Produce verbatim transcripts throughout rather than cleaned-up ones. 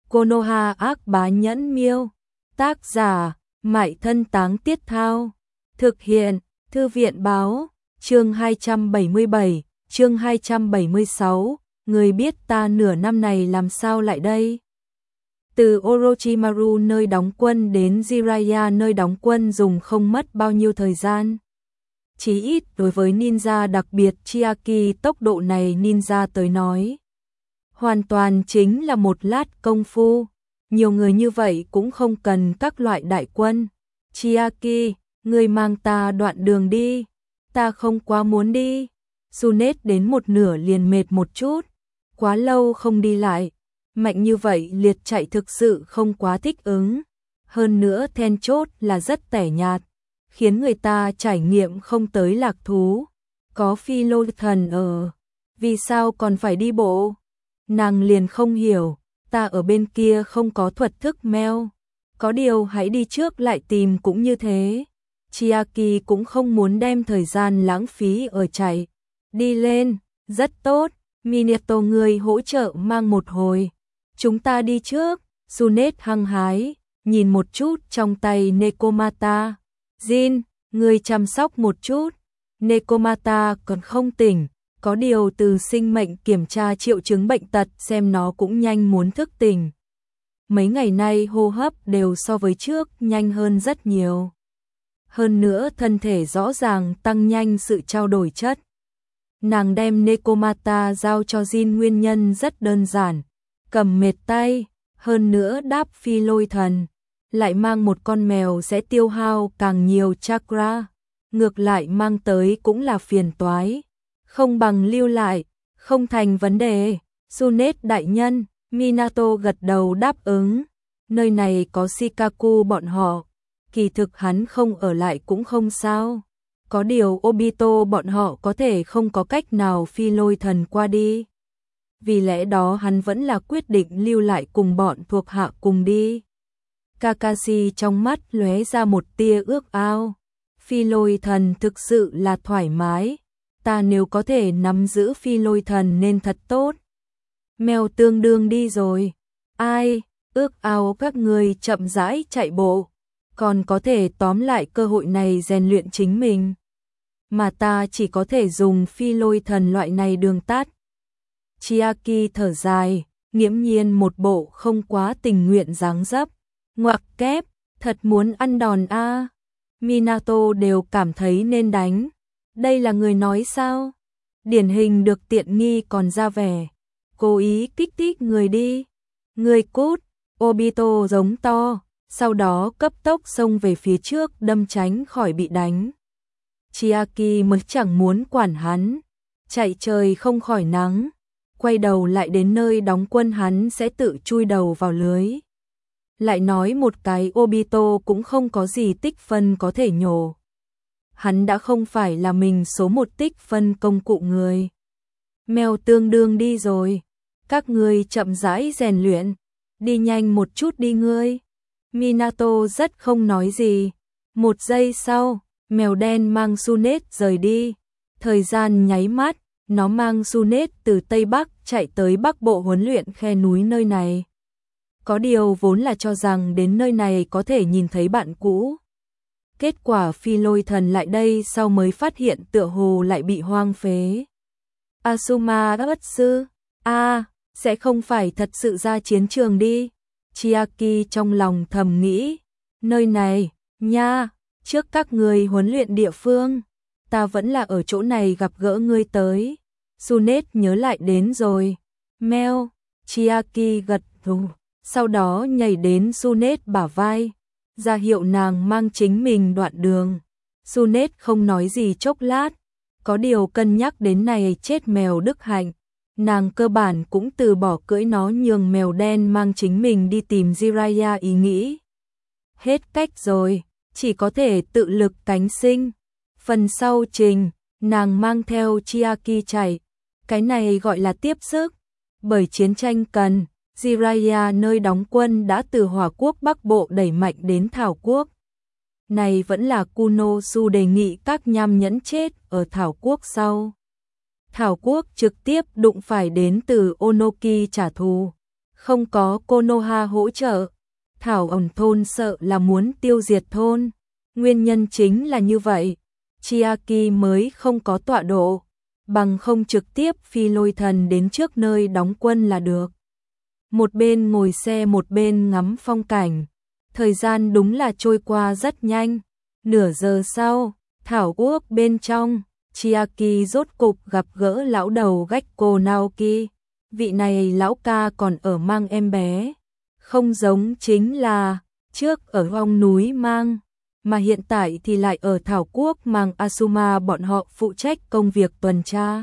Konoha ác bá nhẫn miêu. Tác giả, Mại Thân Táng Tiết Thao. Thực hiện, Thư viện báo. Chương hai trăm bảy mươi bảy, chương hai trăm bảy mươi sáu, người biết ta nửa năm này làm sao lại đây? Từ Orochimaru nơi đóng quân đến Jiraiya nơi đóng quân dùng không mất bao nhiêu thời gian. Chí ít đối với ninja đặc biệt Chiaki tốc độ này ninja tới nói. Hoàn toàn chính là một lát công phu. Nhiều người như vậy cũng không cần các loại đại quân. Chiaki, người mang ta đoạn đường đi. Ta không quá muốn đi. Sunet đến một nửa liền mệt một chút. Quá lâu không đi lại. Mạnh như vậy liệt chạy thực sự không quá thích ứng. Hơn nữa then chốt là rất tẻ nhạt. Khiến người ta trải nghiệm không tới lạc thú. Có phi lô thần ở. Vì sao còn phải đi bộ? Nàng liền không hiểu. Ta ở bên kia không có thuật thức meo. Có điều hãy đi trước lại tìm cũng như thế. Chiaki cũng không muốn đem thời gian lãng phí ở chạy. Đi lên, rất tốt. Minato người hỗ trợ mang một hồi. Chúng ta đi trước. Sunet hăng hái, nhìn một chút trong tay Nekomata. Jin, người chăm sóc một chút. Nekomata còn không tỉnh. Có điều từ sinh mệnh kiểm tra triệu chứng bệnh tật xem nó cũng nhanh muốn thức tỉnh. Mấy ngày nay hô hấp đều so với trước nhanh hơn rất nhiều. Hơn nữa thân thể rõ ràng tăng nhanh sự trao đổi chất. Nàng đem Nekomata giao cho Jin nguyên nhân rất đơn giản. Cầm mệt tay, hơn nữa đáp phi lôi thần. Lại mang một con mèo sẽ tiêu hao càng nhiều chakra. Ngược lại mang tới cũng là phiền toái. Không bằng lưu lại, không thành vấn đề. Sunet đại nhân, Minato gật đầu đáp ứng. Nơi này có Shikaku bọn họ. Kỳ thực hắn không ở lại cũng không sao. Có điều Obito bọn họ có thể không có cách nào phi lôi thần qua đi. Vì lẽ đó hắn vẫn là quyết định lưu lại cùng bọn thuộc hạ cùng đi. Kakashi trong mắt lóe ra một tia ước ao. Phi lôi thần thực sự là thoải mái. Ta nếu có thể nắm giữ phi lôi thần nên thật tốt. Mèo tương đương đi rồi. Ai, ước ao các người chậm rãi chạy bộ. Còn có thể tóm lại cơ hội này rèn luyện chính mình. Mà ta chỉ có thể dùng phi lôi thần loại này đường tắt. Chiaki thở dài, nghiễm nhiên một bộ không quá tình nguyện dáng dấp. Ngoặc kép, thật muốn ăn đòn a. À. Minato đều cảm thấy nên đánh. Đây là người nói sao? Điển hình được tiện nghi còn ra vẻ. Cố ý kích thích người đi. Người cút, Obito giống to, sau đó cấp tốc xông về phía trước đâm tránh khỏi bị đánh. Chiaki mới chẳng muốn quản hắn. Chạy trời không khỏi nắng. Quay đầu lại đến nơi đóng quân hắn sẽ tự chui đầu vào lưới. Lại nói một cái Obito cũng không có gì tích phân có thể nhổ. Hắn đã không phải là mình số một tích phân công cụ người. Mèo tương đương đi rồi. Các ngươi chậm rãi rèn luyện. Đi nhanh một chút đi ngươi. Minato rất không nói gì. Một giây sau, mèo đen mang Sunet rời đi. Thời gian nháy mắt, nó mang Sunet từ Tây Bắc chạy tới Bắc Bộ huấn luyện khe núi nơi này. Có điều vốn là cho rằng đến nơi này có thể nhìn thấy bạn cũ. Kết quả phi lôi thần lại đây sau mới phát hiện tựa hồ lại bị hoang phế. Asuma bất sư, a à, sẽ không phải thật sự ra chiến trường đi. Chiaki trong lòng thầm nghĩ, nơi này, nha, trước các người huấn luyện địa phương, ta vẫn là ở chỗ này gặp gỡ ngươi tới. Sunet nhớ lại đến rồi. Meo, Chiaki gật gù, sau đó nhảy đến Sunet bả vai. Ra hiệu nàng mang chính mình đoạn đường. Sunet không nói gì chốc lát. Có điều cân nhắc đến này chết mèo đức hạnh. Nàng cơ bản cũng từ bỏ cưỡi nó nhường mèo đen mang chính mình đi tìm Jiraiya ý nghĩ. Hết cách rồi, chỉ có thể tự lực cánh sinh. Phần sau trình, nàng mang theo Chiaki chạy. Cái này gọi là tiếp sức. Bởi chiến tranh cần. Jiraiya nơi đóng quân đã từ Hỏa Quốc Bắc Bộ đẩy mạnh đến Thảo Quốc. Này vẫn là Kunosu đề nghị các nham nhẫn chết ở Thảo Quốc sau. Thảo Quốc trực tiếp đụng phải đến từ Onoki trả thù. Không có Konoha hỗ trợ, Thảo ẩn thôn sợ là muốn tiêu diệt thôn. Nguyên nhân chính là như vậy, Chiaki mới không có tọa độ, bằng không trực tiếp phi lôi thần đến trước nơi đóng quân là được. Một bên ngồi xe một bên ngắm phong cảnh, thời gian đúng là trôi qua rất nhanh. Nửa giờ sau, Thảo Quốc bên trong, Chiaki rốt cục gặp gỡ lão đầu Gekko Naoki. Vị này lão ca còn ở mang em bé, không giống chính là trước ở hoang núi mang, mà hiện tại thì lại ở Thảo Quốc mang Asuma bọn họ phụ trách công việc tuần tra.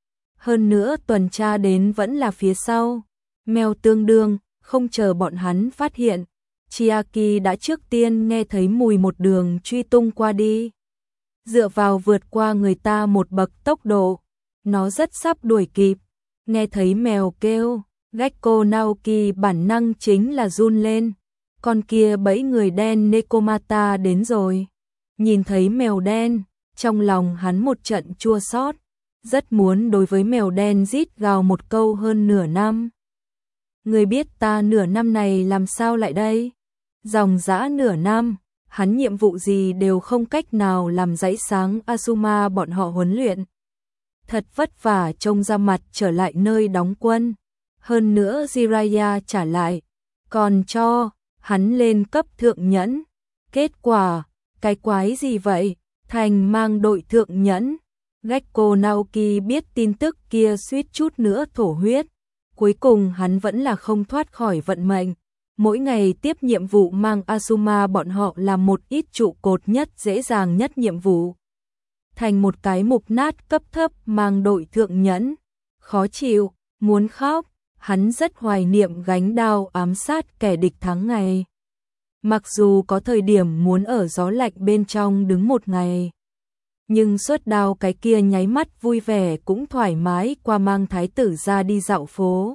Hơn nữa tuần tra đến vẫn là phía sau, mèo tương đương, không chờ bọn hắn phát hiện. Chiaki đã trước tiên nghe thấy mùi một đường truy tung qua đi. Dựa vào vượt qua người ta một bậc tốc độ, nó rất sắp đuổi kịp. Nghe thấy mèo kêu, Gekko Naoki bản năng chính là run lên. Con kia bẫy người đen Nekomata đến rồi. Nhìn thấy mèo đen, trong lòng hắn một trận chua xót, rất muốn đối với mèo đen rít gào một câu hơn nửa năm. Người biết ta nửa năm này làm sao lại đây? Dòng dã nửa năm, hắn nhiệm vụ gì đều không cách nào làm dãy sáng Asuma bọn họ huấn luyện. Thật vất vả trông ra mặt trở lại nơi đóng quân. Hơn nữa Jiraiya trả lại, còn cho hắn lên cấp thượng nhẫn. Kết quả, cái quái gì vậy? Thành mang đội thượng nhẫn. Gekko Naoki biết tin tức kia suýt chút nữa thổ huyết. Cuối cùng hắn vẫn là không thoát khỏi vận mệnh. Mỗi ngày tiếp nhiệm vụ mang Asuma bọn họ làm một ít trụ cột nhất dễ dàng nhất nhiệm vụ. Thành một cái mục nát cấp thấp mang đội thượng nhẫn. Khó chịu, muốn khóc, hắn rất hoài niệm gánh đao ám sát kẻ địch tháng ngày. Mặc dù có thời điểm muốn ở gió lạnh bên trong đứng một ngày, nhưng suốt đao cái kia nháy mắt vui vẻ cũng thoải mái qua mang thái tử ra đi dạo phố.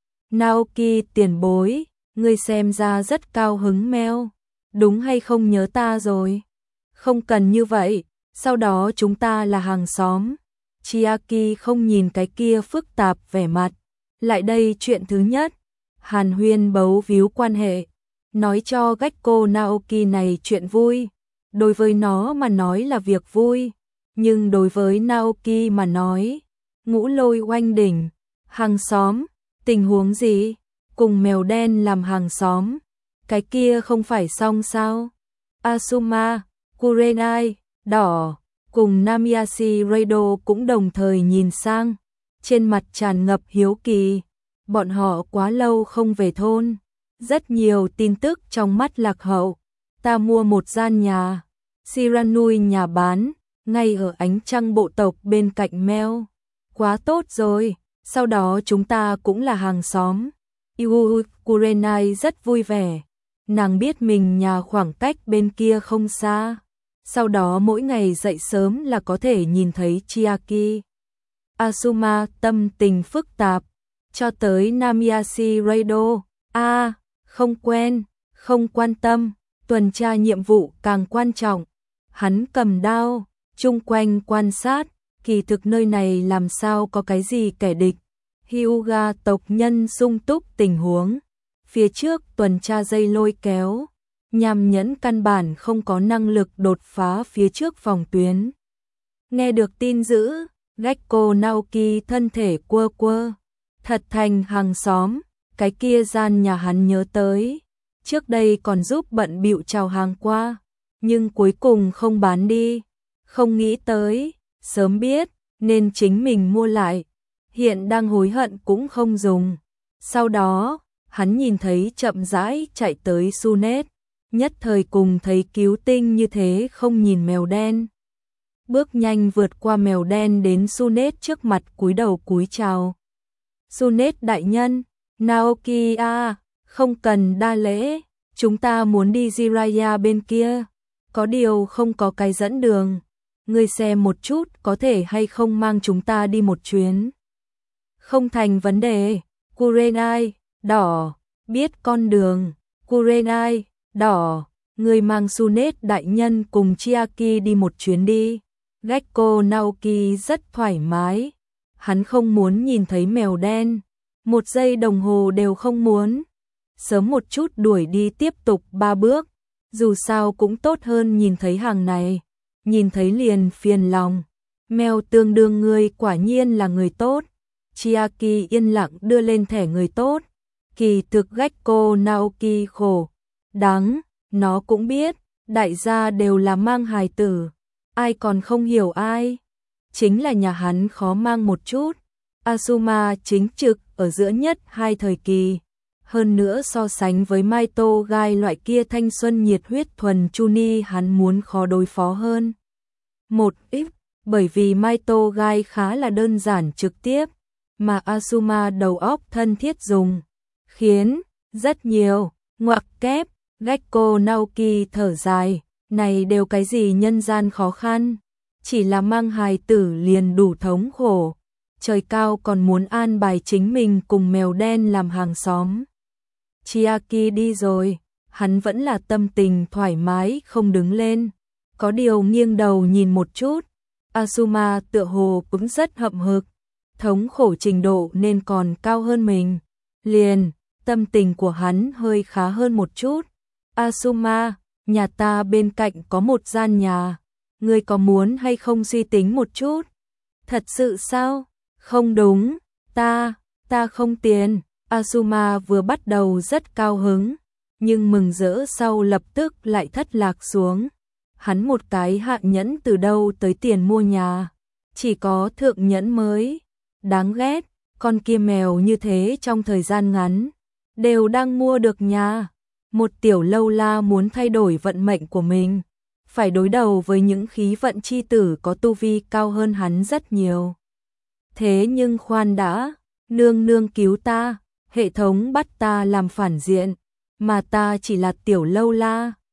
Naoki tiền bối, ngươi xem ra rất cao hứng meo, đúng hay không nhớ ta rồi? Không cần như vậy, sau đó chúng ta là hàng xóm. Chiaki không nhìn cái kia phức tạp vẻ mặt. Lại đây chuyện thứ nhất, Hàn Huyên bấu víu quan hệ, nói cho Gekko Naoki này chuyện vui. Đối với nó mà nói là việc vui, nhưng đối với Naoki mà nói, ngũ lôi oanh đỉnh, hàng xóm, tình huống gì? Cùng mèo đen làm hàng xóm, cái kia không phải xong sao? Asuma, Kurenai, đỏ, cùng Namiyashi Raido cũng đồng thời nhìn sang, trên mặt tràn ngập hiếu kỳ. Bọn họ quá lâu không về thôn, rất nhiều tin tức trong mắt lạc hậu. Ta mua một gian nhà, Shiranui nhà bán, ngay ở ánh trăng bộ tộc bên cạnh meo. Quá tốt rồi, sau đó chúng ta cũng là hàng xóm. Yu Kurenai rất vui vẻ, nàng biết mình nhà khoảng cách bên kia không xa. Sau đó mỗi ngày dậy sớm là có thể nhìn thấy Chiaki. Asuma tâm tình phức tạp, cho tới Namiyashi Raido, a à, không quen, không quan tâm, tuần tra nhiệm vụ càng quan trọng. Hắn cầm đao, chung quanh quan sát, kỳ thực nơi này làm sao có cái gì kẻ địch. Hyuga tộc nhân sung túc tình huống, phía trước tuần tra dây lôi kéo, nham nhẫn căn bản không có năng lực đột phá phía trước phòng tuyến. Nghe được tin dữ, Gekko Naoki thân thể quơ quơ, thật thành hàng xóm, cái kia gian nhà hắn nhớ tới, trước đây còn giúp bận bịu chào hàng qua, nhưng cuối cùng không bán đi, không nghĩ tới, sớm biết, nên chính mình mua lại, hiện đang hối hận cũng không dùng. Sau đó, hắn nhìn thấy chậm rãi chạy tới Sunet, nhất thời cùng thấy cứu tinh như thế không nhìn mèo đen. Bước nhanh vượt qua mèo đen đến Sunet trước mặt cúi đầu cúi chào. Sunet đại nhân, Naoki a, không cần đa lễ, chúng ta muốn đi Jiraiya bên kia, có điều không có cái dẫn đường, ngươi xem một chút có thể hay không mang chúng ta đi một chuyến. Không thành vấn đề, Kurenai, đỏ, biết con đường, Kurenai, đỏ, người mang Sunet đại nhân cùng Chiaki đi một chuyến đi. Gekko Naoki rất thoải mái, hắn không muốn nhìn thấy mèo đen, một giây đồng hồ đều không muốn. Sớm một chút đuổi đi tiếp tục ba bước, dù sao cũng tốt hơn nhìn thấy hàng này, nhìn thấy liền phiền lòng. Mèo tương đương ngươi quả nhiên là người tốt. Chiaki yên lặng đưa lên thẻ người tốt. Kỳ thực Gekko Naoki khổ, đáng, nó cũng biết, đại gia đều là mang hài tử, ai còn không hiểu ai. Chính là nhà hắn khó mang một chút. Asuma chính trực ở giữa nhất hai thời kỳ. Hơn nữa so sánh với Maito Gai loại kia thanh xuân nhiệt huyết thuần Chuni hắn muốn khó đối phó hơn. Một ít, bởi vì Maito Gai khá là đơn giản trực tiếp, mà Asuma đầu óc thân thiết dùng, khiến rất nhiều, ngoặc kép, Gekko Naoki thở dài, này đều cái gì nhân gian khó khăn, chỉ là mang hài tử liền đủ thống khổ, trời cao còn muốn an bài chính mình cùng mèo đen làm hàng xóm. Chiaki đi rồi, hắn vẫn là tâm tình thoải mái không đứng lên, có điều nghiêng đầu nhìn một chút, Asuma tựa hồ cũng rất hậm hực, thống khổ trình độ nên còn cao hơn mình, liền, tâm tình của hắn hơi khá hơn một chút. Asuma, nhà ta bên cạnh có một gian nhà, ngươi có muốn hay không suy tính một chút? Thật sự sao? Không đúng, ta, ta không tiền. Asuma vừa bắt đầu rất cao hứng, nhưng mừng rỡ sau lập tức lại thất lạc xuống. Hắn một cái hạ nhẫn từ đâu tới tiền mua nhà, chỉ có thượng nhẫn mới. Đáng ghét, con kia mèo như thế trong thời gian ngắn, đều đang mua được nhà. Một tiểu lâu la muốn thay đổi vận mệnh của mình, phải đối đầu với những khí vận chi tử có tu vi cao hơn hắn rất nhiều. Thế nhưng khoan đã, nương nương cứu ta, hệ thống bắt ta làm phản diện, mà ta chỉ là tiểu lâu la,